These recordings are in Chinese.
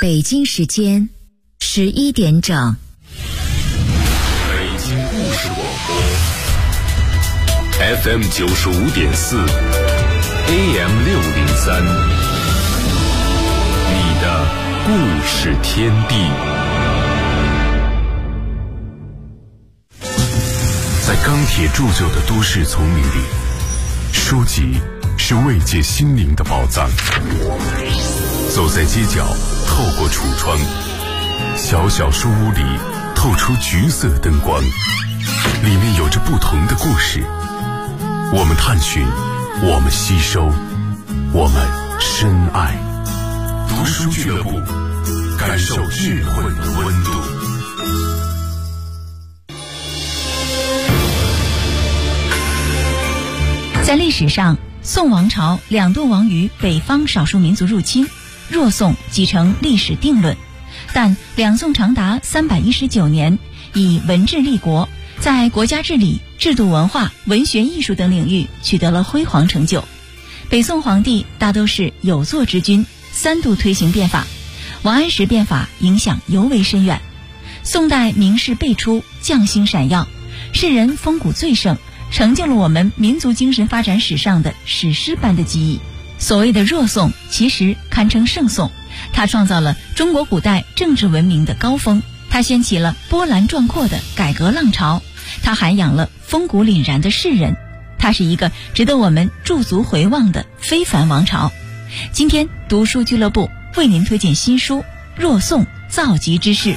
北京时间11点整。 北京故事广播 FM 95.4 AM 603，你的故事天地。在钢铁铸就的都市丛林里，书籍是慰藉心灵的宝藏。走在街角，透过橱窗，小小书屋里透出橘色灯光，里面有着不同的故事。我们探寻，我们吸收，我们深爱。读书俱乐部，感受智慧的温度。 在历史上，宋王朝2度亡于北方少数民族入侵，弱宋即成历史定论。但两宋长达319年，以文治立国，在国家治理、制度文化、文学艺术等领域取得了辉煌成就。北宋皇帝大都是有作之君，3度推行变法，王安石变法影响尤为深远。宋代名士辈出，匠心闪耀，世人风骨最盛，成就了我们民族精神发展史上的史诗般的记忆。所谓的弱宋，其实堪称盛宋，它创造了中国古代政治文明的高峰，它掀起了波澜壮阔的改革浪潮，它涵养了风骨凛然的士人，它是一个值得我们驻足回望的非凡王朝。今天读书俱乐部为您推荐新书《弱宋造极之势》。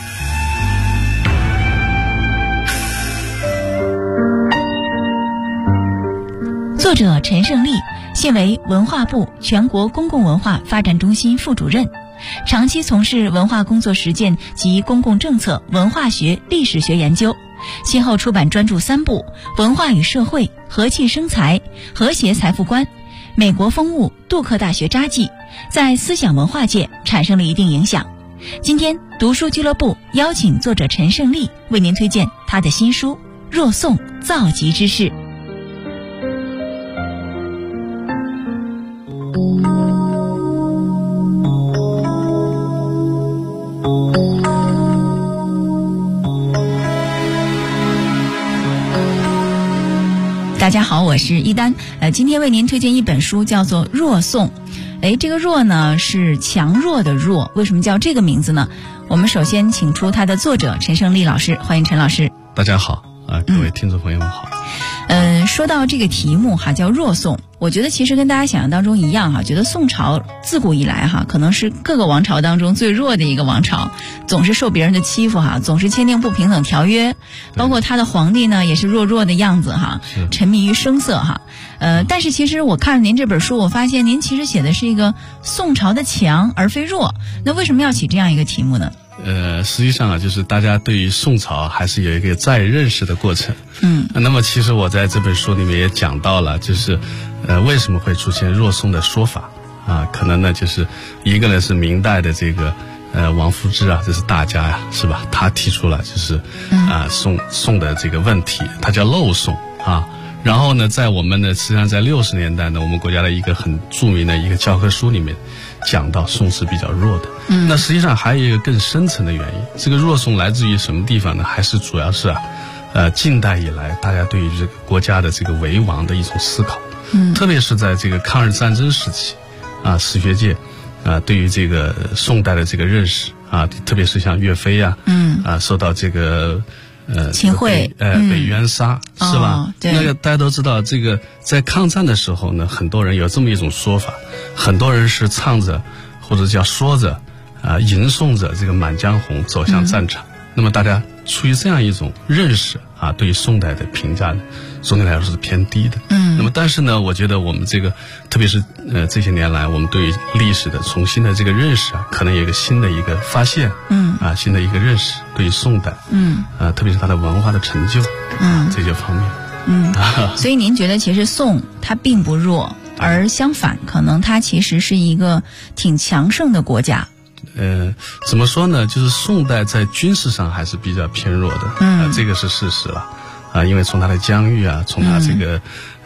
作者陈胜利，现为文化部全国公共文化发展中心副主任，长期从事文化工作实践及公共政策、文化学、历史学研究，先后出版专著3部《文化与社会》《和气生财》《和谐财富观》《美国风物》《杜克大学札记》，在思想文化界产生了一定影响。今天读书俱乐部邀请作者陈胜利为您推荐他的新书《弱宋造极之势》。大家好，我是一丹。今天为您推荐一本书，叫做《弱宋》。这个弱呢是强弱的弱，为什么叫这个名字呢？我们首先请出它的作者陈胜利老师，欢迎陈老师。 大家好各位听众朋友们好。 说到这个题目叫弱宋，我觉得其实跟大家想象当中一样觉得宋朝自古以来可能是各个王朝当中最弱的一个王朝，总是受别人的欺负总是签订不平等条约，包括他的皇帝呢也是弱弱的样子沉迷于声色但是其实我看了您这本书，我发现您其实写的是一个宋朝的强而非弱，那为什么要起这样一个题目呢？ 实际上就是大家对于宋朝还是有一个再认识的过程。那么其实我在这本书里面也讲到了，就是为什么会出现弱宋的说法可能呢就是一个呢是明代的这个王夫之这是大家是吧？他提出了就是宋的这个问题，他叫漏宋然后呢在我们呢实际上在60年代呢，我们国家的一个很著名的一个教科书里面讲到宋是比较弱的。那实际上还有一个更深层的原因，这个弱宋来自于什么地方呢？还是主要是近代以来大家对于这个国家的这个为王的一种思考。特别是在这个抗日战争时期史学界对于这个宋代的这个认识特别是像岳飞受到这个秦桧被冤杀是吧？那个大家都知道，这个在抗战的时候呢，很多人有这么一种说法，很多人是唱着或者叫说着吟诵着这个《满江红》走向战场。那么大家出于这样一种认识对于宋代的评价呢，总体来说是偏低的。那么但是呢，我觉得我们这个特别是这些年来，我们对于历史的重新的这个认识可能有一个新的一个发现，新的一个认识对于宋代，特别是它的文化的成就，这些方面。 所以您觉得其实宋它并不弱，而相反，可能它其实是一个挺强盛的国家。 怎么说呢？就是宋代在军事上还是比较偏弱的，这个是事实了。因为从它的疆域从它这个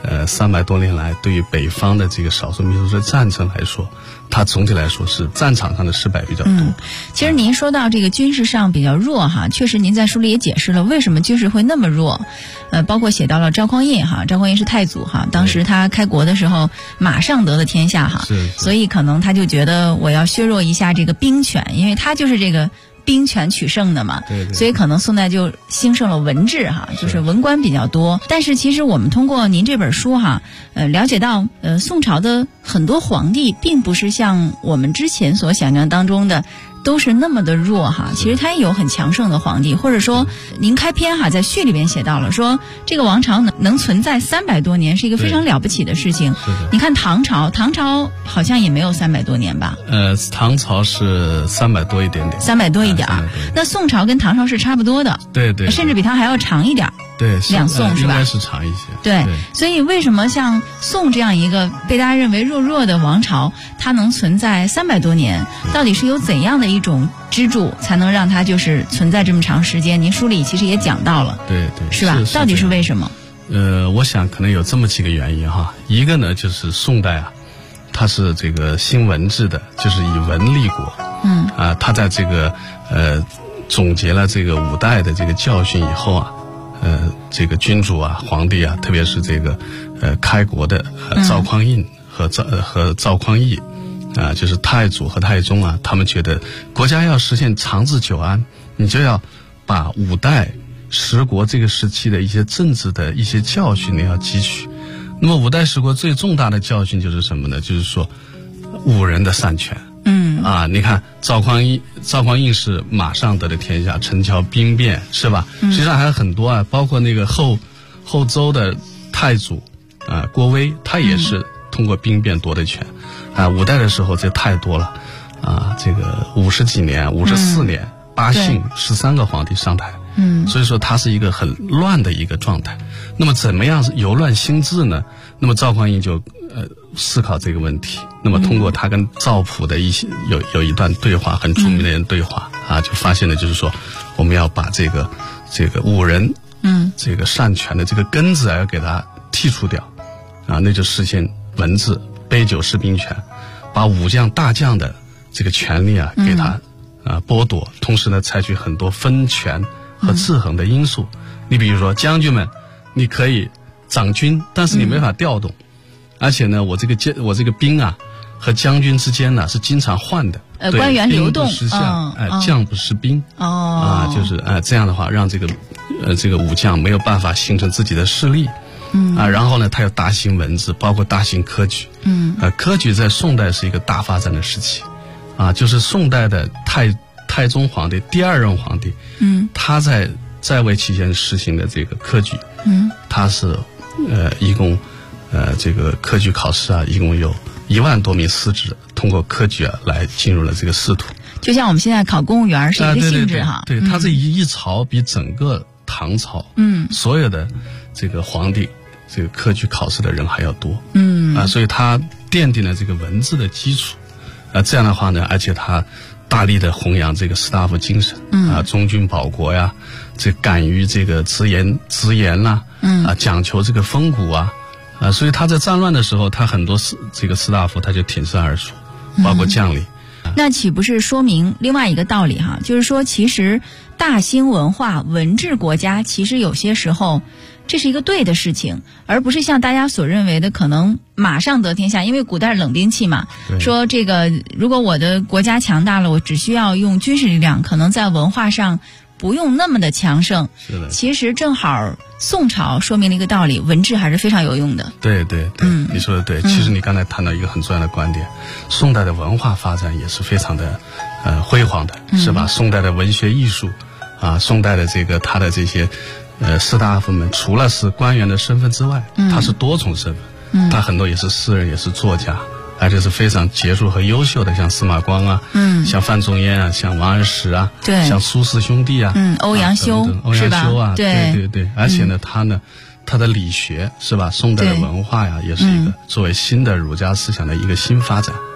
300多年来对于北方的这个少数民族的战争来说，它总体来说是战场上的失败比较多。 其实您说到这个军事上比较弱哈，确实您在书里也解释了为什么军事会那么弱，包括写到了赵匡胤哈，赵匡胤是太祖哈，当时他开国的时候马上得了天下哈，所以可能他就觉得我要削弱一下这个兵权，因为他就是这个兵权取胜的嘛， 对， 所以可能宋代就兴盛了文治哈，就是文官比较多。但是其实我们通过您这本书哈，了解到宋朝的很多皇帝并不是像我们之前所想象当中的都是那么的弱哈，其实他也有很强盛的皇帝，或者说您开篇哈在序里边写到了说这个王朝能存在300多年是一个非常了不起的事情。你看唐朝好像也没有300多年吧？ 唐朝是300多一点点 ，300多一点。那宋朝跟唐朝是差不多的， 对，甚至比它还要长一点。 对， 两宋是吧？ 应该是长一些。 对，所以为什么像宋这样一个被大家认为弱的王朝，它能存在300多年？到底是有怎样的一种支柱，才能让它就是存在这么长时间？您书里其实也讲到了， 对， 是吧？到底是为什么？ 我想可能有这么几个原因哈。一个呢，就是宋代啊，它是这个兴文治的，就是以文立国。它在这个总结了这个5代的这个教训以后啊。这个君主啊、皇帝啊，特别是这个开国的赵匡胤和赵匡胤啊，就是太祖和太宗啊，他们觉得国家要实现长治久安，你就要把5代十国这个时期的一些政治的一些教训你要汲取。那么5代十国最重大的教训就是什么呢？就是说武人的擅权。你看赵匡胤是马上得的天下，陈桥兵变是吧？实际上还有很多啊，包括那个后周的太祖郭威，他也是通过兵变夺的权。5代的时候这太多了这个50几年、54年，8姓13个皇帝上台。所以说它是一个很乱的一个状态。那么怎么样由乱兴治呢？那么赵匡胤就思考这个问题。那么通过他跟赵普的一些有一段对话，很著名的人对话就发现了，就是说我们要把这个武人这个擅权的这个根子要给它剔除掉那就实现文治，杯酒释兵权，把武将大将的这个权利给他剥夺，同时呢采取很多分权和制衡的因素。你比如说将军们，你可以掌军，但是你没法调动，而且呢我这个兵和将军之间是经常换的， 官员流动， 兵不识相，将不识兵，就是这样的话让这个武将没有办法形成自己的势力。然后呢他又大兴文治，包括大兴科举。科举在宋代是一个大发展的时期就是宋代的太宗皇帝第2任皇帝，他在位期间实行的这个科举，他是一共这个科举考试一共有1万多名司职通过科举来进入了这个仕途。就像我们现在考公务员是一个性质哈。对，他这一朝比整个唐朝所有的这个皇帝这个科举考试的人还要多。所以他奠定了这个文治的基础。这样的话呢，而且他大力的弘扬这个士大夫精神忠君保国呀，这敢于这个直言啦，讲求这个风骨所以他在战乱的时候，他很多这个士大夫他就挺身而出，包括将领。 那岂不是说明另外一个道理哈？就是说其实大兴文化文治国家，其实有些时候这是一个对的事情，而不是像大家所认为的可能马上得天下。因为古代冷兵器嘛，说这个如果我的国家强大了，我只需要用军事力量，可能在文化上不用那么的强盛。 是的， 其实正好宋朝说明了一个道理，文治还是非常有用的。 对，你说的对。其实你刚才谈到一个很重要的观点，宋代的文化发展也是非常的辉煌的，是吧？宋代的文学艺术宋代的这个他的这些士大夫们，除了是官员的身份之外，他是多重身份，他很多也是诗人，也是作家，而且是非常杰出和优秀的，像司马光像范仲淹像王安石对， 像苏轼兄弟欧阳修是吧？ 对， 而且呢他的理学是吧？宋代的文化也是一个作为新的儒家思想的一个新发展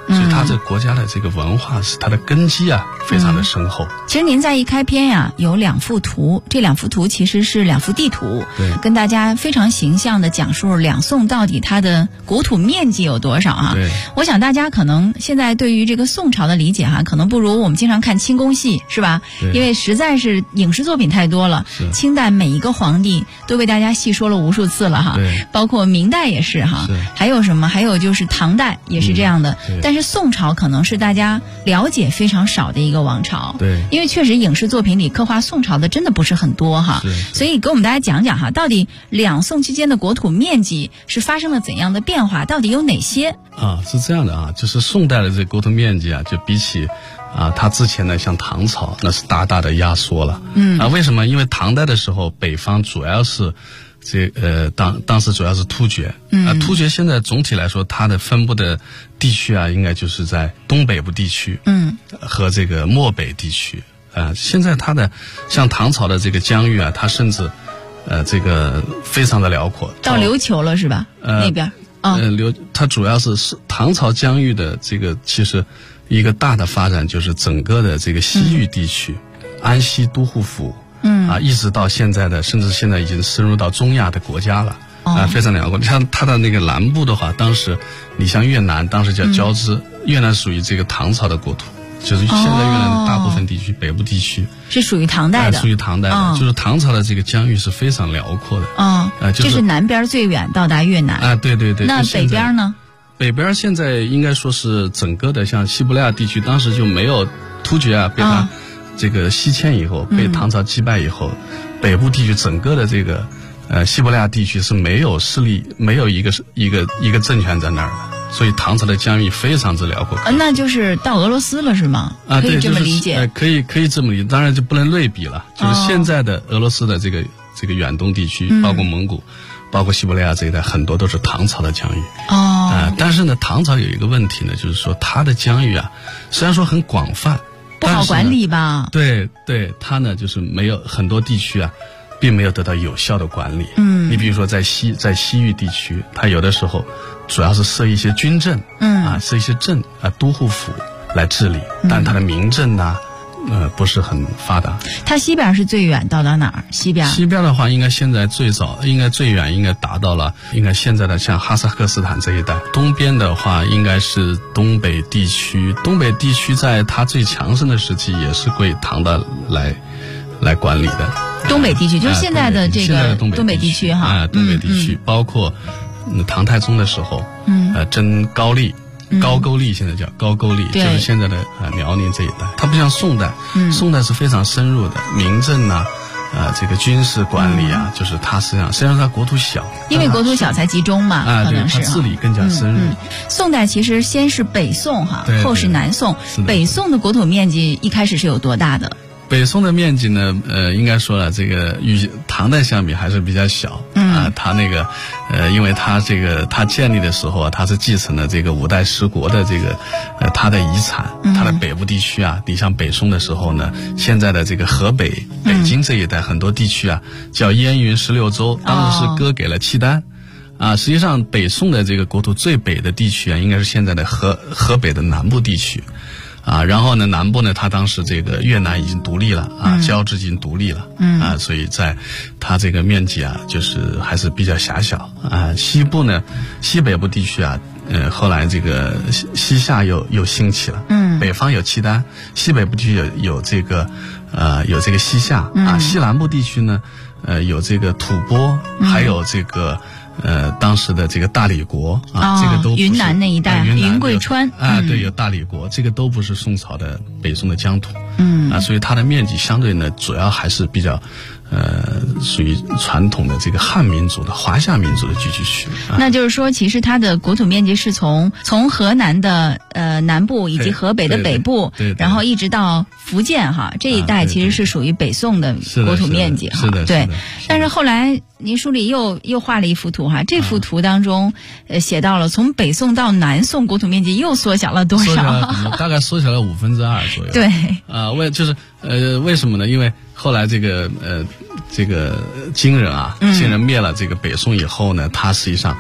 所以它这个国家的这个文化是它的根基啊，非常的深厚。 其实您在一开篇呀有2幅图，这2幅图其实是2幅地图， 对， 跟大家非常形象的讲述两宋到底它的国土面积有多少啊？ 对， 我想大家可能现在对于这个宋朝的理解可能不如我们经常看清宫戏，是吧？因为实在是影视作品太多了，清代每一个皇帝都为大家细说了无数次了哈，包括明代也是哈，还有什么？还有就是唐代也是这样的，但是宋朝可能是大家了解非常少的一个王朝， 对， 因为确实影视作品里刻画宋朝的真的不是很多哈，所以给我们大家讲讲哈，到底两宋之间的国土面积是发生了怎样的变化，到底有哪些？ 是这样的啊，就是宋代的这国土面积啊，就比起它之前的像唐朝那是大大的压缩了。为什么？因为唐代的时候，北方主要是当时主要是突厥，突厥现在总体来说它的分布的地区啊，应该就是在东北部地区，和这个漠北地区。现在它的像唐朝的这个疆域啊，它甚至这个非常的辽阔， 到琉球了是吧？那边它主要是唐朝疆域的这个，其实一个大的发展就是整个的这个西域地区，安西、都护府，一直到现在的，甚至现在已经深入到中亚的国家了，非常辽阔。像它的那个南部的话，当时你像越南，当时叫交织，越南属于这个唐朝的国土。就是现在越南的大部分地区，北部地区是属于唐代的， 属于唐代的，就是唐朝的这个疆域是非常辽阔的。 这是南边最远到达越南。 对对对。 那北边呢？ 北边现在应该说是整个的，像西伯利亚地区，当时就没有突厥被他这个西迁以后，被唐朝击败以后，北部地区整个的这个西伯利亚地区是没有势力，没有一个政权在那儿的。所以唐朝的疆域非常之辽阔， 那就是到俄罗斯了是吗？可以这么理解？ 可以这么理解，当然就不能类比了。就是现在的俄罗斯的这个远东地区，包括蒙古，包括西伯利亚这一带，很多都是唐朝的疆域。但是呢，唐朝有一个问题呢，就是说它的疆域啊，虽然说很广泛， 不好管理吧？ 对，它呢就是没有很多地区啊，并没有得到有效的管理。你比如说在西域地区，它有的时候主要是设一些军政，设一些镇都护府来治理，但它的民政呢，不是很发达。 它西边是最远到达哪儿？西边的话，应该现在最远应该达到了，应该现在的像哈萨克斯坦这一带。东边的话，应该是东北地区。东北地区在它最强盛的时期，也是归唐代来管理的。 东北地区就是现在的这个东北地区哈，东北地区包括唐太宗的时候，征高丽。高句丽现在叫高句丽，就是现在的辽宁这一带。它不像宋代，宋代是非常深入的民政啊，这个军事管理啊，就是它实际上它国土小， 因为国土小才集中嘛，可能是它治理更加深入。 宋代其实先是北宋后是南宋，北宋的国土面积一开始是有多大的？ 北宋的面积呢，应该说了，这个与唐代相比还是比较小。它那个，因为它建立的时候啊，它是继承了这个五代十国的这个，它的遗产。它的北部地区啊，你像北宋的时候呢，现在的这个河北、北京这一带很多地区啊，叫燕云16州，当时是割给了契丹。实际上北宋的这个国土最北的地区啊，应该是现在的河北的南部地区。然后呢，南部呢，它当时这个越南已经独立了交织已经独立了，所以在它这个面积啊，就是还是比较狭小西部呢，西北部地区啊，后来这个西夏又兴起了，北方有契丹，西北部地区有这个西夏西南部地区呢，有这个吐蕃，还有这个。当时的这个大理国这个都不是云南那一带，云贵川对，有大理国，这个都不是宋朝的北宋的疆土，所以它的面积相对呢，主要还是比较属于传统的这个汉民族的华夏民族的聚居区。 那就是说，其实它的国土面积是从河南的南部以及河北的北部，然后一直到福建这一带，其实是属于北宋的国土面积对。但是后来您书里又画了一幅图这幅图当中写到了从北宋到南宋国土面积又缩小了多少？ 大概缩小了2/5左右。 对为什么呢？因为后来这个金人灭了这个北宋以后呢，他实际上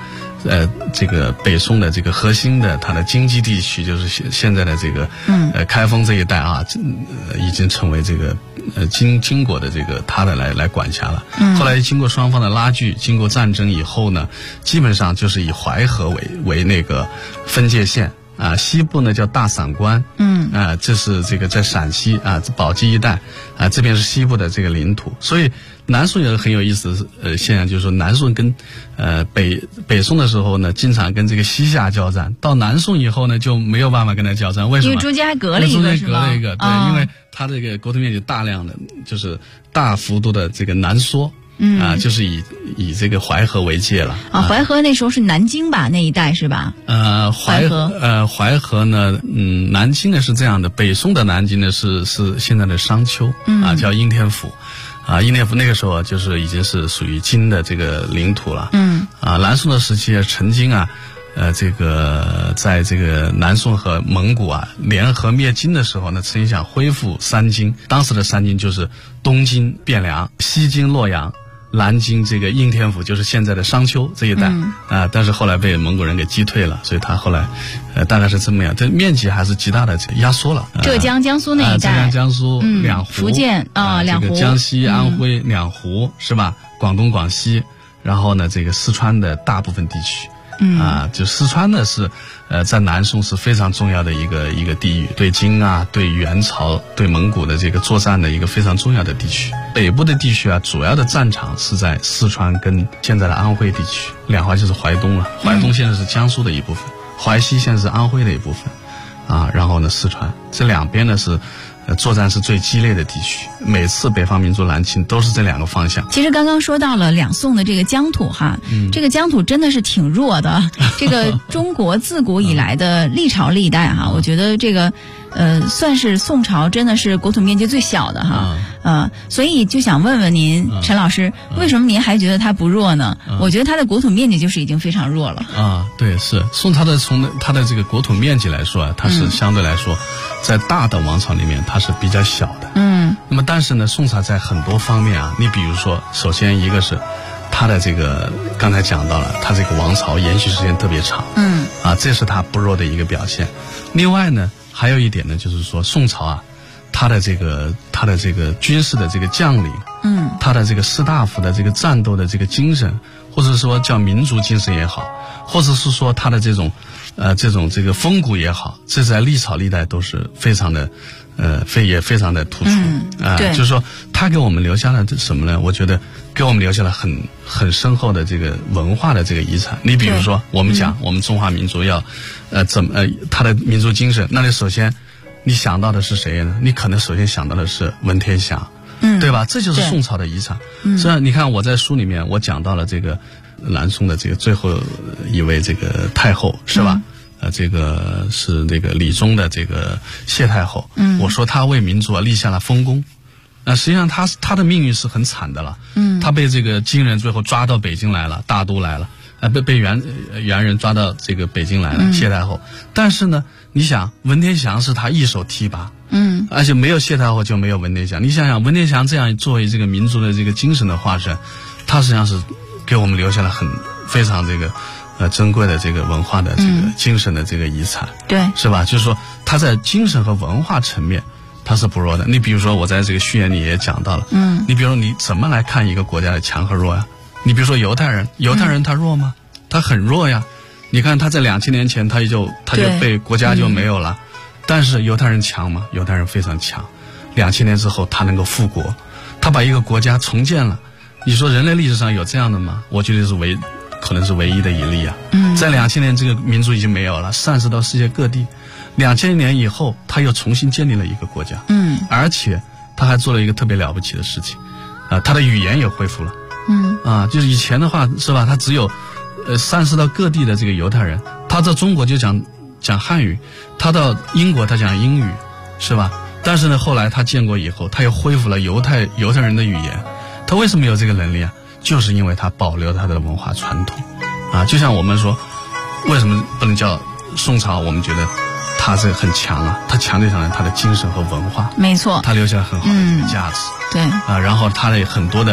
这个北宋的这个核心的它的经济地区，就是现在的这个开封这一带啊，已经成为这个金国的这个他的来管辖了。后来经过双方的拉锯，经过战争以后呢，基本上就是以淮河为那个分界线。西部呢叫大散关，这是这个在陕西宝鸡一带，这边是西部的这个领土。所以南宋有个很有意思的现象，就是说南宋跟北宋的时候呢，经常跟这个西夏交战，到南宋以后呢就没有办法跟他交战，为什么？ 因为中间还隔了一个，是吗？ 对，因为它这个国土面积大量的就是大幅度的这个南缩。就是以这个淮河为界了淮河那时候是南京吧，那一带是吧？ 淮河呢，南京呢是这样的，北宋的南京呢是现在的商丘叫应天府应天府那个时候就是已经是属于金的这个领土了南宋的时期曾经这个在这个南宋和蒙古联合灭金的时候呢，曾经想恢复三京，当时的三京就是东京汴梁、西京洛阳、南京这个应天府，就是现在的商丘这一带但是后来被蒙古人给击退了，所以他后来大概是这么样，这面积还是极大的压缩了。 浙江、江苏那一带， 浙江、江苏两湖， 福建两湖， 这个江西、安徽两湖是吧？广东、广西，然后呢，这个四川的大部分地区。就四川呢是在南宋是非常重要的一个地域，对金对元朝、对蒙古的这个作战的一个非常重要的地区。北部的地区主要的战场是在四川跟现在的安徽地区，两淮就是淮东了，淮东现在是江苏的一部分，淮西现在是安徽的一部分然后呢四川这两边呢是作战是最激烈的地区，每次北方民族南侵都是这两个方向。 其实刚刚说到了两宋的这个疆土这个疆土真的是挺弱的。这个中国自古以来的历朝历代我觉得这个算是宋朝真的是国土面积最小的所以就想问问您陈老师，为什么您还觉得它不弱呢？我觉得它的国土面积就是已经非常弱了对，是宋从它的这个国土面积来说它是相对来说在大的王朝里面它是比较小的那么但是呢宋朝在很多方面你比如说首先一个是它的这个刚才讲到了，它这个王朝延续时间特别长这是它不弱的一个表现。另外呢还有一点呢，就是说宋朝他的这个军事的这个将领他的这个士大夫的这个战斗的这个精神，或者说叫民族精神也好，或者是说他的这种这个风骨也好，这在历朝历代都是非常的也非常的突出就是说他给我们留下了什么呢？我觉得给我们留下了很深厚的这个文化的这个遗产。你比如说我们讲我们中华民族要他的民族精神，那你首先你想到的是谁呢？你可能首先想到的是文天祥对吧？这就是宋朝的遗产虽然你看我在书里面我讲到了这个南宋的这个最后一位这个太后是吧这个是那个理宗的这个谢太后我说她为民族立下了丰功实际上她的命运是很惨的了她被这个金人最后抓到北京来了，大都来了被元人抓到这个北京来了谢太后。但是呢你想文天祥是他一手提拔而且没有谢太后就没有文天祥。你想想文天祥这样作为这个民族的这个精神的化身，他实际上是给我们留下了非常这个珍贵的这个文化的这个精神的这个遗产对是吧？就是说他在精神和文化层面他是不弱的。你比如说我在这个序言里也讲到了你比如说你怎么来看一个国家的强和弱呀？你比如说犹太人他弱吗？他很弱呀。你看他在2000年前他就被国家就没有了但是犹太人强吗？犹太人非常强。2000年之后他能够复国，他把一个国家重建了。你说人类历史上有这样的吗？我觉得是可能是唯一的一例在2000年这个民族已经没有了，散失到世界各地。2000年以后他又重新建立了一个国家而且他还做了一个特别了不起的事情他的语言也恢复了就是以前的话是吧，他只有散失到各地的这个犹太人，他在中国就讲汉语，他到英国他讲英语是吧？但是呢后来他建国以后他又恢复了犹太人的语言。他为什么有这个能力就是因为他保留他的文化传统就像我们说为什么不能叫宋朝我们觉得他是很强他强就强在他的精神和文化， 没错， 他留下了很好的价值对然后他的很多的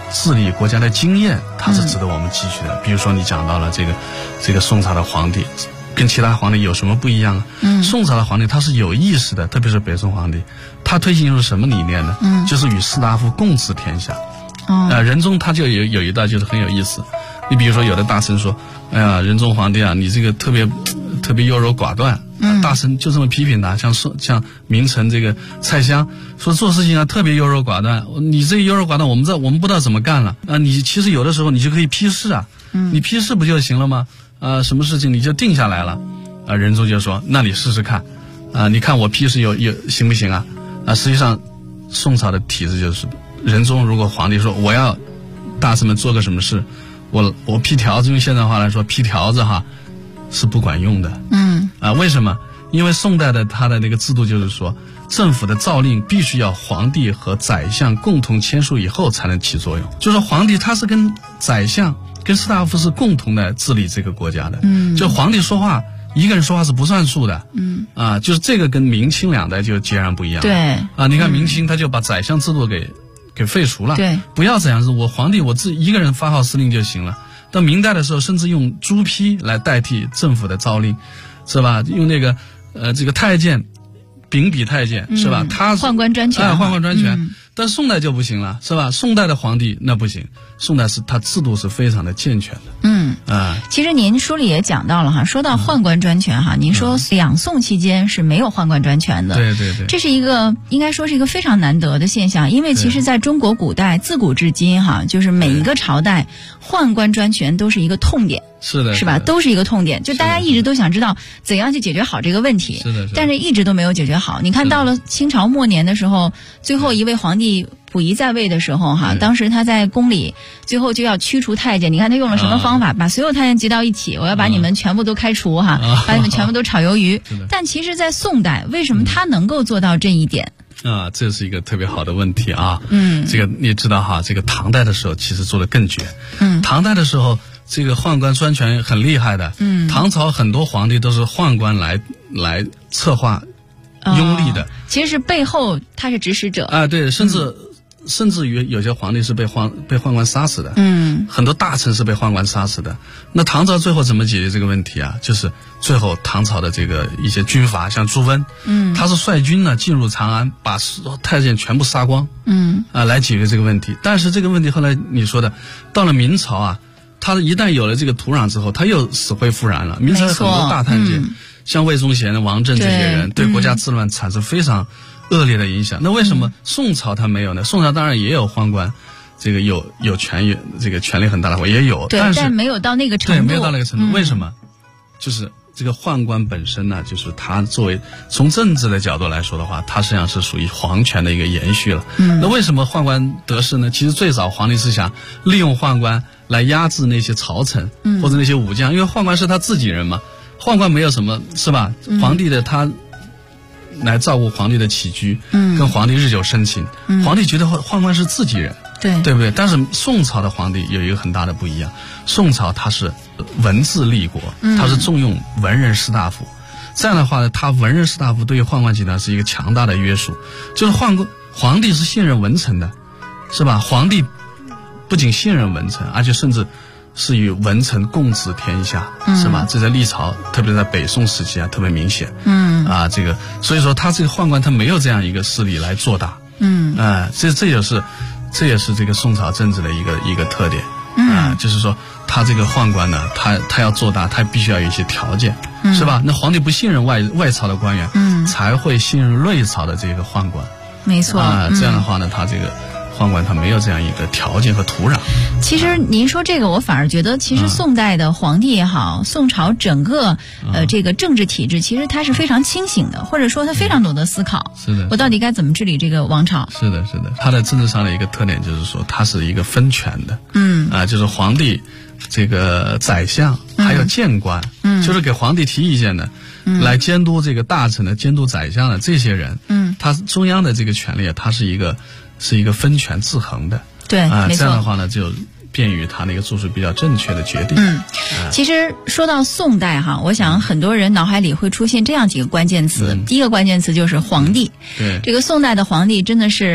治理国家的经验，它是值得我们汲取的。比如说你讲到了这个宋朝的皇帝跟其他皇帝有什么不一样啊？宋朝的皇帝他是有意识的，特别是北宋皇帝，他推行的是什么理念呢？就是与士大夫共治天下。仁宗他就有一道就是很有意思。你比如说有的大臣说，哎呀，仁宗皇帝啊，你这个特别优柔寡断。大臣就这么批评他，像名臣这个蔡襄说做事情啊特别优柔寡断，你这个优柔寡断我们不知道怎么干了啊！你其实有的时候你就可以批示啊，你批示不就行了吗？什么事情你就定下来了。仁宗就说那你试试看，你看我批示有行不行啊？实际上宋朝的体制就是仁宗如果皇帝说我要大臣们做个什么事，我批条子，用现代话来说批条子哈是不管用的。为什么？因为宋代的他的那个制度就是说，政府的诏令必须要皇帝和宰相共同签署以后才能起作用。就是皇帝他是跟宰相跟士大夫是共同的治理这个国家的。就皇帝说话，一个人说话是不算数的。就是这个跟明清两代就截然不一样。 对。 你看明清他就把宰相制度给废除了。 对。 不要宰相制，我皇帝我自己一个人发号施令就行了。到明代的时候，甚至用朱批来代替政府的诏令，是吧？用那个这个太监，秉笔太监，是吧？他宦官专权， 宦官专权。但宋代就不行了，是吧？宋代的皇帝那不行，宋代他制度是非常的健全的。 其实您书里也讲到了哈，说到宦官专权哈，您说两宋期间是没有宦官专权的。 对对对， 这是一个应该说是一个非常难得的现象，因为其实在中国古代自古至今哈，就是每一个朝代宦官专权都是一个痛点。 是的， 是吧？都是一个痛点，就大家一直都想知道怎样去解决好这个问题。 是的， 但是一直都没有解决好。你看到了清朝末年的时候，最后一位皇帝溥仪在位的时候哈，当时他在宫里最后就要驱除太监，你看他用了什么方法？把所有太监集到一起，我要把你们全部都开除哈，把你们全部都炒鱿鱼。但其实在宋代，为什么他能够做到这一点？ 这是一个特别好的问题啊。这个你知道哈，这个唐代的时候其实做得更绝。唐代的时候这个宦官专权很厉害的。唐朝很多皇帝都是宦官来策划拥立的。 其实是背后他是指使者。 对，甚至于有些皇帝是被宦官杀死的。很多大臣是被宦官杀死的。那唐朝最后怎么解决这个问题啊？就是最后唐朝的这个一些军阀，像朱温，他是率军呢进入长安，把太监全部杀光，来解决这个问题。但是这个问题后来你说的，到了明朝啊，他一旦有了这个土壤之后，他又死灰复燃了。明朝有很多大太监，像魏忠贤、王振这些人，对国家治乱产生非常恶劣的影响。那为什么宋朝他没有呢？宋朝当然也有宦官，这个有这个权力很大的，也有，但没有到那个程度。 对，没有到那个程度。为什么？就是这个宦官本身呢，就是他作为从政治的角度来说的话，他实际上是属于皇权的一个延续了。那为什么宦官得势呢？其实最早皇帝是想利用宦官来压制那些朝臣或者那些武将，因为宦官是他自己人嘛，宦官没有什么，是吧？皇帝的他来照顾皇帝的起居，跟皇帝日久生情，皇帝觉得宦官是自己人，对不对？但是宋朝的皇帝有一个很大的不一样，宋朝他是文治立国，他是重用文人士大夫，这样的话呢，他文人士大夫对于宦官集团是一个强大的约束，就是皇帝是信任文臣的，是吧？皇帝不仅信任文臣，而且甚至是与文臣共治天下，是吧？这在历朝，特别在北宋时期啊，特别明显。这个，所以说他这个宦官他没有这样一个势力来做大。这也是这个宋朝政治的一个特点。就是说他这个宦官呢，他要做大，他必须要有一些条件，是吧？那皇帝不信任外朝的官员，才会信任内朝的这个宦官。 没错。 这样的话呢，他这个宦官他没有这样一个条件和土壤。 其实您说这个，我反而觉得，其实宋代的皇帝也好，宋朝整个这个政治体制，其实它是非常清醒的，或者说他非常懂得思考。 是的， 我到底该怎么治理这个王朝？ 是的，他的政治上的一个特点就是说，他是一个分权的。就是皇帝、这个宰相还有谏官，就是给皇帝提意见的，来监督这个大臣的、监督宰相的这些人。他中央的这个权力，他是一个分权制衡的。 对，没错。 这样的话呢，就便于他那个做出比较正确的决定。 其实说到宋代哈，我想很多人脑海里会出现这样几个关键词。第一个关键词就是皇帝。对，这个宋代的皇帝真的是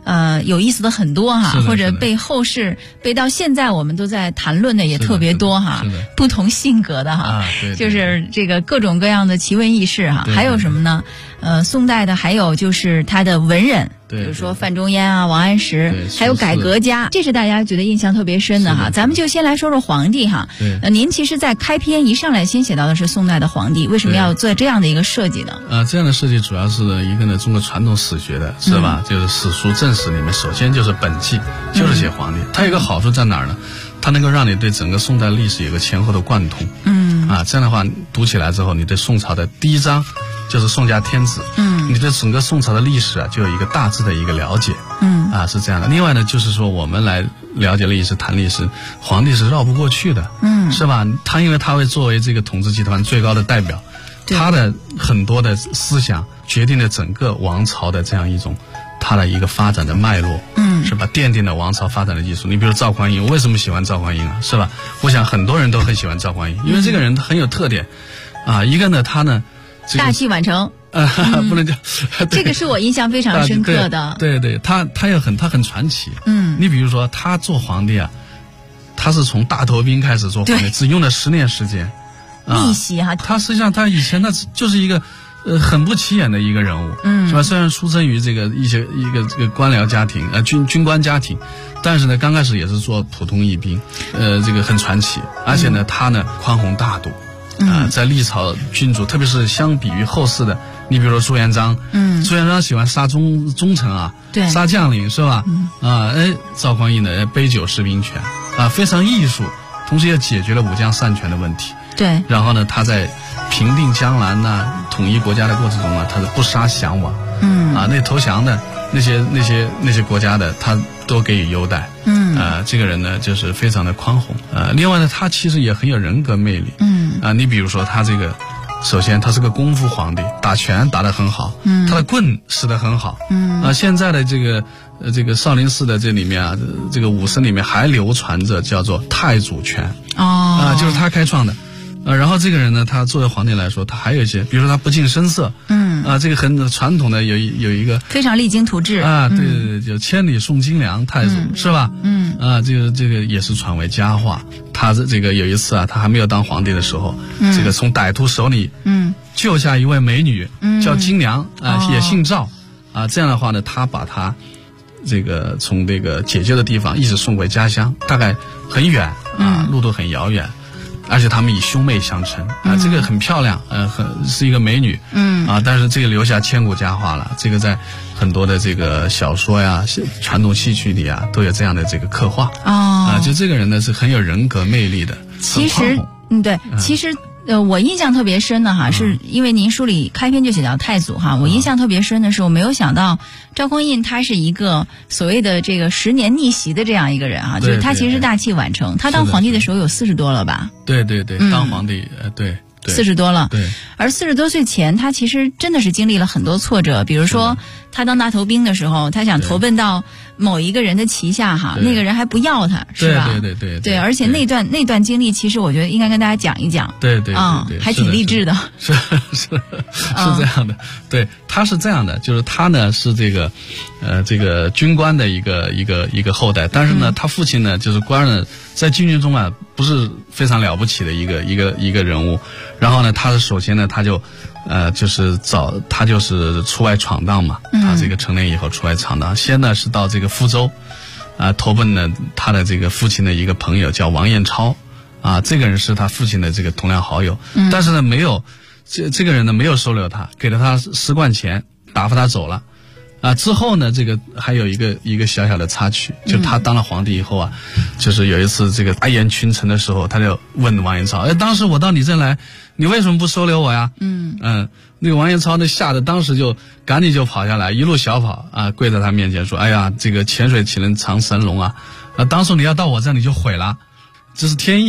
有意思的很多哈，或者被后世被到现在我们都在谈论的也特别多哈，不同性格的哈， 对， 就是这个各种各样的奇闻异事哈。还有什么呢？宋代的还有就是他的文人，比如说范仲淹啊、王安石，还有改革家，这是大家觉得印象特别深的哈。咱们就先来说说皇帝哈。您其实在开篇一上来先写到的是宋代的皇帝，为什么要做这样的一个设计呢？ 这样的设计主要是一个呢中国传统史学的是吧？就是史书正史里面，首先就是本纪，就是写皇帝。它有一个好处在哪儿呢？它能够让你对整个宋代历史有个前后的贯通。这样的话读起来之后，你对宋朝的第一章就是宋家天子，你对整个宋朝的历史啊就有一个大致的一个了解，是这样的。另外呢，就是说我们来了解历史、谈历史，皇帝是绕不过去的，是吧？因为他会作为这个统治集团最高的代表，他的很多的思想决定了整个王朝的这样一种他的一个发展的脉络，是吧？奠定了王朝发展的基础。你比如赵匡胤，我为什么喜欢赵匡胤啊？是吧？我想很多人都很喜欢赵匡胤，因为这个人他很有特点，一个呢，他呢。 大器晚成， 不能叫， 这个是我印象非常深刻的。 对，他很传奇。你比如说他做皇帝啊，他是从大头兵开始做皇帝，只用了10年时间， 逆袭哈。 他实际上他以前他就是一个很不起眼的一个人物，是吧？虽然出生于这个这个官僚家庭，军官家庭，但是呢，刚开始也是做普通义兵，这个很传奇。而且呢，他呢宽宏大度。在历朝君主，特别是相比于后世的，你比如说朱元璋，朱元璋喜欢杀忠臣啊，杀将领是吧？赵匡胤呢杯酒释兵权非常艺术，同时也解决了武将擅权的问题。 对， 然后呢，他在平定江南统一国家的过程中他是不杀降王，那投降的那些国家的，他都给予优待。这个人呢就是非常的宽宏。另外呢，他其实也很有人格魅力。你比如说他这个，首先他是个功夫皇帝，打拳打得很好，他的棍使得很好。现在的这个少林寺的这里面这个武僧里面还流传着叫做太祖拳。就是他开创的。然后这个人呢，他作为皇帝来说，他还有一些，比如说他不近声色，这个很传统的有一个非常励精图治对，就千里送金粮太祖，是吧？这个也是传为佳话。他这个有一次他还没有当皇帝的时候，这个从歹徒手里救下一位美女，叫金娘也姓赵这样的话呢，他把他这个从这个解救的地方一直送回家乡，大概很远路途很遥远。而且他们以兄妹相称这个很漂亮，是一个美女，但是这个留下千古佳话了。这个在很多的这个小说呀、传统戏曲里都有这样的这个刻画就这个人呢是很有人格魅力的。 其实，对，其实。我印象特别深的是因为您书里开篇就写到太祖我印象特别深的是，我没有想到赵匡胤他是一个所谓的这个10年逆袭的这样一个人就是他其实是大器晚成。他当皇帝的时候有40多了吧？ 对，当皇帝对。 40多了， 对。 而40多岁前，他其实真的是经历了很多挫折。比如说，他当大头兵的时候，他想投奔到某一个人的旗下那个人还不要他，是吧？ 对。 而且那段经历，其实我觉得应该跟大家讲一讲。 对， 还挺励志的。 是这样的。对，他是这样的，就是他呢是这个军官的一个后代，但是呢，他父亲呢就是官呢，在军营中不是非常了不起的一个人物。然后呢，他首先呢，他就是出外闯荡嘛。他这个成年以后出外闯荡，先呢是到这个福州，投奔呢他的这个父亲的一个朋友叫王彦超，这个人是他父亲的这个同僚好友。但是呢，没有这个人呢没有收留他，给了他10贯钱，打发他走了。之后呢，这个还有一个小小的插曲，就他当了皇帝以后就是有一次这个大宴群臣的时候，他就问王彦超，当时我到你这来，你为什么不收留我呀？那个王彦超呢吓得当时就赶紧就跑下来，一路小跑跪在他面前说，哎呀，这个潜水岂能藏神龙当初你要到我这里就毁了，这是天意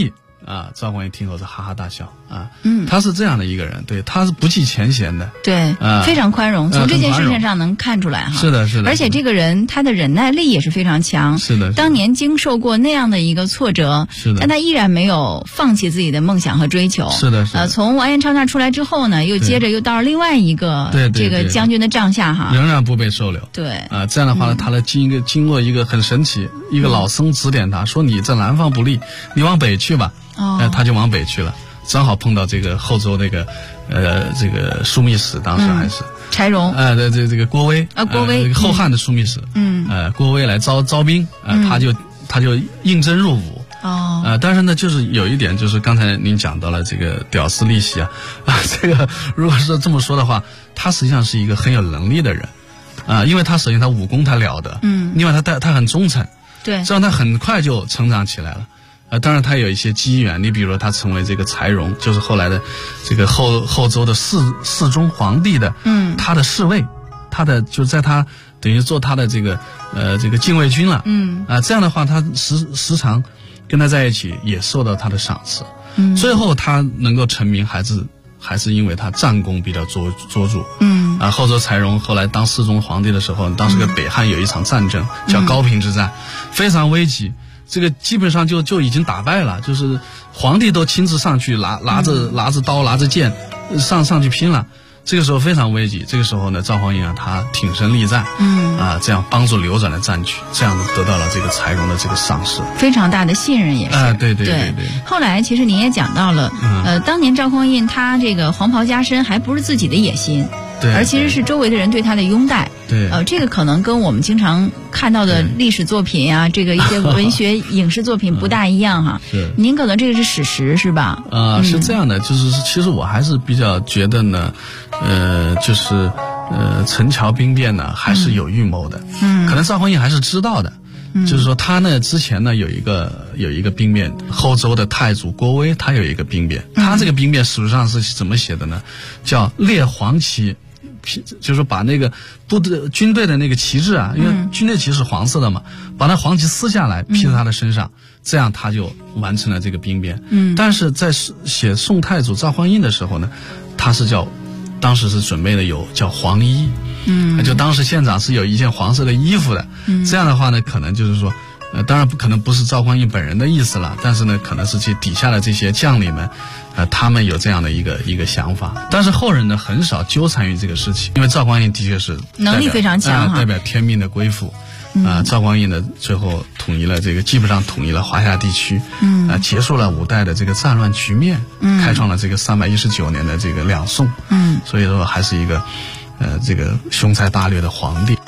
啊，赵匡胤听后是哈哈大笑啊。他是这样的一个人，对，他是不计前嫌的， 对，非常宽容，从这件事情上能看出来哈。 是的，是的。 而且这个人他的忍耐力也是非常强， 是的。 当年经受过那样的一个挫折， 是的， 但他依然没有放弃自己的梦想和追求。 是的，是的。 从完颜超那出来之后呢，又接着又到了另外一个这个将军的帐下哈， 仍然不被收留。 对啊，这样的话呢，他的经过一个很神奇，一个老僧指点他说：“你在南方不利，你往北去吧。”他就往北去了，正好碰到这个后周这个枢密使，当时还是柴荣， 这个郭威郭威， 后汉的枢密使，郭威来招兵，他就应征入伍。但是呢，就是有一点，就是刚才您讲到了这个屌丝逆袭这个如果是这么说的话，他实际上是一个很有能力的人因为他首先他武功他了得，另外他很忠诚， 对， 这样他很快就成长起来了。当然他有一些机缘，你比如说他成为这个柴荣，就是后来的这个后周的世宗皇帝的，他的侍卫，他的就在他等于做他的这个禁卫军了，这样的话他时常跟他在一起，也受到他的赏识，最后他能够成名还是因为他战功比较卓著，后周柴荣后来当世宗皇帝的时候，当时北汉有一场战争叫高平之战，非常危急。这个基本上就已经打败了，就是皇帝都亲自上去拿着刀拿着剑上去拼了，这个时候非常危急。这个时候呢，赵匡胤他挺身力战，这样帮助扭转了战局，这样得到了这个柴荣的这个赏识， 非常大的信任也是。 对。 后来其实您也讲到了，当年赵匡胤他这个黄袍加身还不是自己的野心。 对， 而其实是周围的人对他的拥戴。 对， 这个可能跟我们经常看到的历史作品啊，这个一些文学影视作品不大一样哈。 是， 您可能这个是史实是吧？ 是这样的，就是其实我还是比较觉得呢，就是陈桥兵变呢还是有预谋的。可能赵匡胤还是知道的。就是说他呢之前呢有一个兵变，后周的太祖郭威他有一个兵变，他这个兵变史书上是怎么写的呢？叫列黄旗，就是说把那个军队的那个旗帜啊，因为军队旗是黄色的嘛，把那黄旗撕下来披在他的身上，这样他就完成了这个兵变。但是在写宋太祖赵匡胤的时候呢，他是当时是准备的有叫黄衣。就当时县长是有一件黄色的衣服的，这样的话呢，可能就是说，当然可能不是赵匡胤本人的意思了，但是呢，可能是这底下的这些将领们，他们有这样的一个想法，但是后人呢很少纠缠于这个事情，因为赵匡胤的确是能力非常强代表天命的归附。赵匡胤呢最后统一了基本上统一了华夏地区，结束了5代的这个战乱局面，开创了这个319年的这个两宋。所以说还是一个这个雄才大略的皇帝。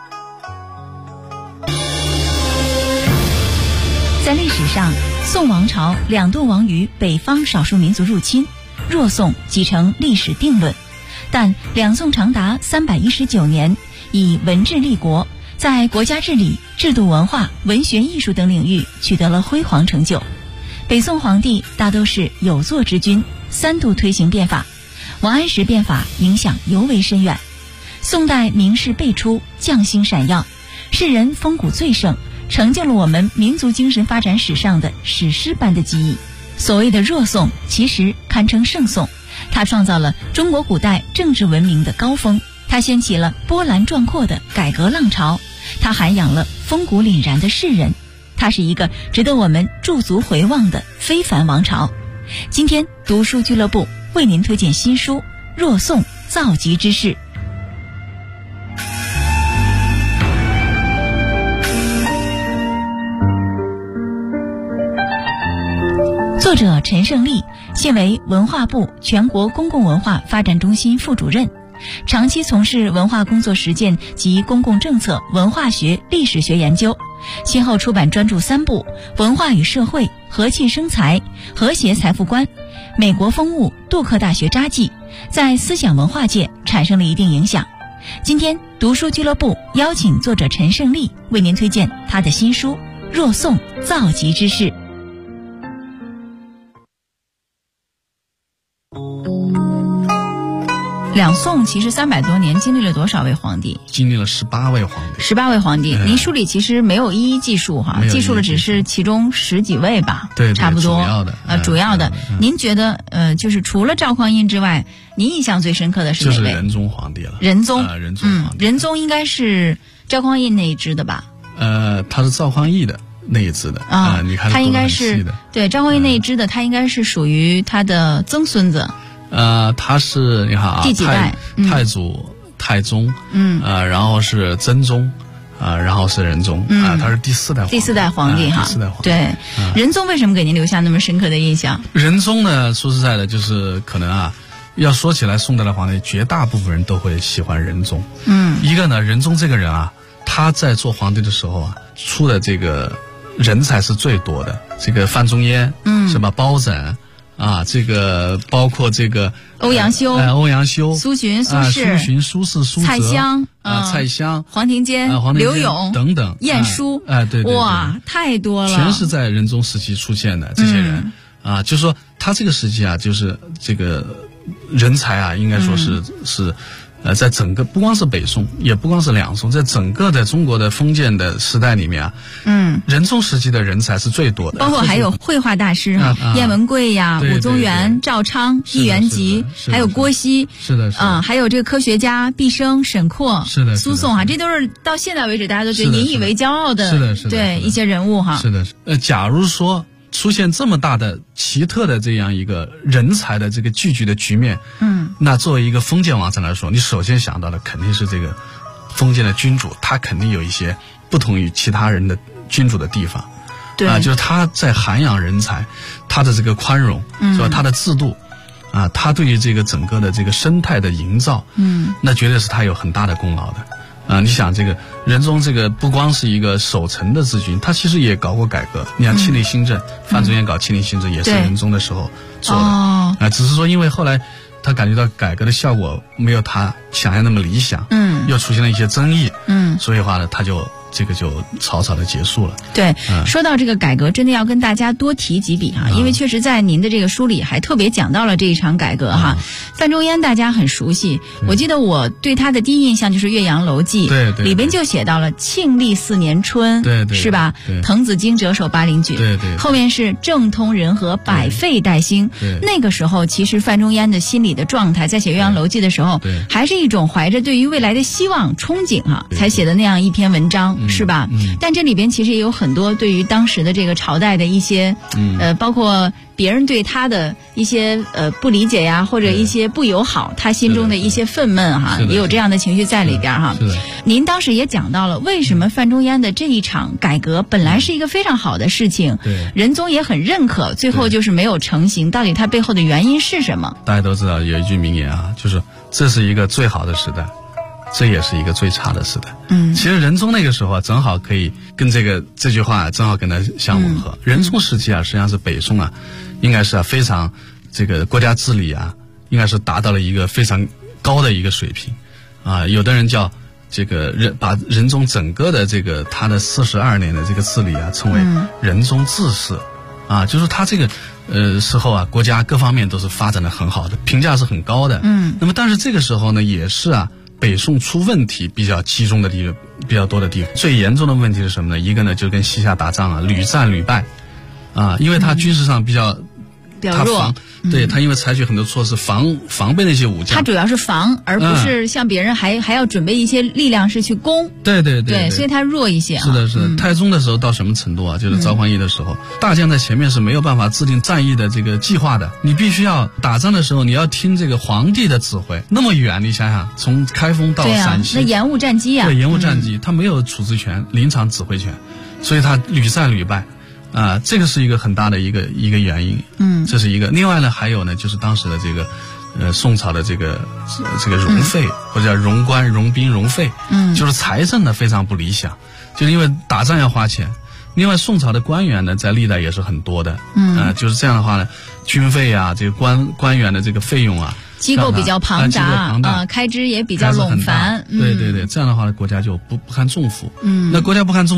在历史上，宋王朝2度亡于北方少数民族入侵，弱宋即成历史定论。但两宋长达319年，以文治立国，在国家治理、制度文化、文学艺术等领域取得了辉煌成就。北宋皇帝大都是有作之君，3度推行变法。王安石变法影响尤为深远，宋代名士辈出，将星闪耀，世人风骨最盛，成就了我们民族精神发展史上的史诗般的记忆。所谓的弱宋，其实堪称盛宋，它创造了中国古代政治文明的高峰，它掀起了波澜壮阔的改革浪潮，它涵养了风骨凛然的士人，它是一个值得我们驻足回望的非凡王朝。今天读书俱乐部为您推荐新书《弱宋造极之势》。作者陈胜利，现为文化部全国公共文化发展中心副主任，长期从事文化工作实践及公共政策、文化学、历史学研究，先后出版专著3部《文化与社会》《和气生财》《和谐财富观》《美国风物》《杜克大学札记》，在思想文化界产生了一定影响。今天读书俱乐部邀请作者陈胜利为您推荐他的新书《弱宋造极之势》。 两宋其实300多年，经历了多少位皇帝？ 经历了18位皇帝。 18位皇帝，您书里其实没有一一记述哈，记述了只是其中10几位吧， 对， 差不多。 主要的。 您觉得就是除了赵匡胤之外，您印象最深刻的是哪位？ 就是仁宗皇帝了。 仁宗， 仁宗皇帝。 仁宗应该是赵匡胤那一支的吧？ 他是赵匡胤的那一支的啊，你看他应该是对赵匡胤那一支的，他应该是属于他的曾孙子。 他是你看啊， 第几代？ 太祖、太宗，然后是真宗，然后是仁宗，他是第四代皇帝。 第四代皇帝哈， 第四代皇帝。 对，仁宗为什么给您留下那么深刻的印象？ 仁宗呢，说实在的，就是可能啊，要说起来，宋代的皇帝，绝大部分人都会喜欢仁宗。一个呢，仁宗这个人啊，他在做皇帝的时候啊，出的这个人才是最多的。这个范仲淹，是吧？包拯。这个包括这个欧阳修、苏洵、苏轼、蔡襄、黄庭坚、刘永等等， 晏殊， 对， 哇，太多了， 全是在仁宗时期出现的这些人就是说他这个时期啊，就是这个人才啊，应该说是。在整个不光是北宋，也不光是两宋，在整个的中国的封建的时代里面啊，仁宗时期的人才是最多的， 包括还有绘画大师晏文贵呀、武宗元、赵昌、易元吉，还有郭熙， 是的， 还有这个科学家毕升、沈括， 是的， 苏颂这都是到现在为止大家都觉得引以为骄傲的，对一些人物哈。 是的，假如说出现这么大的奇特的这样一个人才的这个聚集的局面，那作为一个封建王朝来说，你首先想到的肯定是这个封建的君主，他肯定有一些不同于其他人的君主的地方，对就是他在涵养人才，他的这个宽容，是吧？他的制度，他对于这个整个的这个生态的营造，那绝对是他有很大的功劳的。你想这个仁宗这个不光是一个守成的治军，他其实也搞过改革。你看庆历新政，范仲淹搞庆历新政也是仁宗的时候做的，只是说因为后来他感觉到改革的效果没有他想象那么理想，又出现了一些争议，所以的话呢，他就这个就草草的结束了。 对，说到这个改革，真的要跟大家多提几笔因为确实在您的这个书里还特别讲到了这一场改革范仲淹大家很熟悉，我记得我对他的第一印象就是《岳阳楼记》， 对， 里边就写到了庆历4年春， 对， 是吧？滕子京谪守巴陵郡， 对， 后面是政通人和，百废待兴。那个时候其实范仲淹的心理的状态，在写《岳阳楼记》的时候，还是一种怀着对于未来的希望憧憬才写的那样一篇文章。是吧？但这里边其实也有很多对于当时的这个朝代的一些，包括别人对他的一些不理解呀，或者一些不友好，他心中的一些愤懑也有这样的情绪在里边您当时也讲到了为什么范仲淹的这一场改革本来是一个非常好的事情，仁宗也很认可，最后就是没有成型，到底它背后的原因是什么？大家都知道有一句名言就是这是一个最好的时代，这也是一个最差的时代。其实仁宗那个时候正好可以跟这句话正好跟它相吻合。仁宗时期实际上是北宋应该是非常这个国家治理应该是达到了一个非常高的一个水平有的人叫这个把仁宗整个的这个他的42年的这个治理称为仁宗治世就是他这个时候国家各方面都是发展的很好的，评价是很高的。那么但是这个时候呢，也是北宋出问题比较集中的地方，比较多的地方。最严重的问题是什么呢？一个呢，就跟西夏打仗屡战屡败因为他军事上比较弱，对他因为采取很多措施防备那些武将，他主要是防，而不是像别人还要准备一些力量是去攻。对，所以他弱一些是的。太宗的时候到什么程度就是赵匡胤的时候，大将在前面是没有办法制定战役的这个计划的，你必须要打仗的时候你要听这个皇帝的指挥，那么远，你想想从开封到陕西， 那延误战机对，延误战机，他没有处置权、临场指挥权，所以他屡战屡败。这个是一个很大的一个原因，这是一个。另外呢，还有呢，就是当时的这个宋朝的这个戎费或者叫戎官、戎兵、戎费，就是财政呢非常不理想，就是因为打仗要花钱。另外，宋朝的官员呢，在历代也是很多的，就是这样的话呢，军费这个官员的这个费用机构比较庞大，开支也比较冗繁。 对，这样的话呢，国家就不堪重负。那国家不堪重负。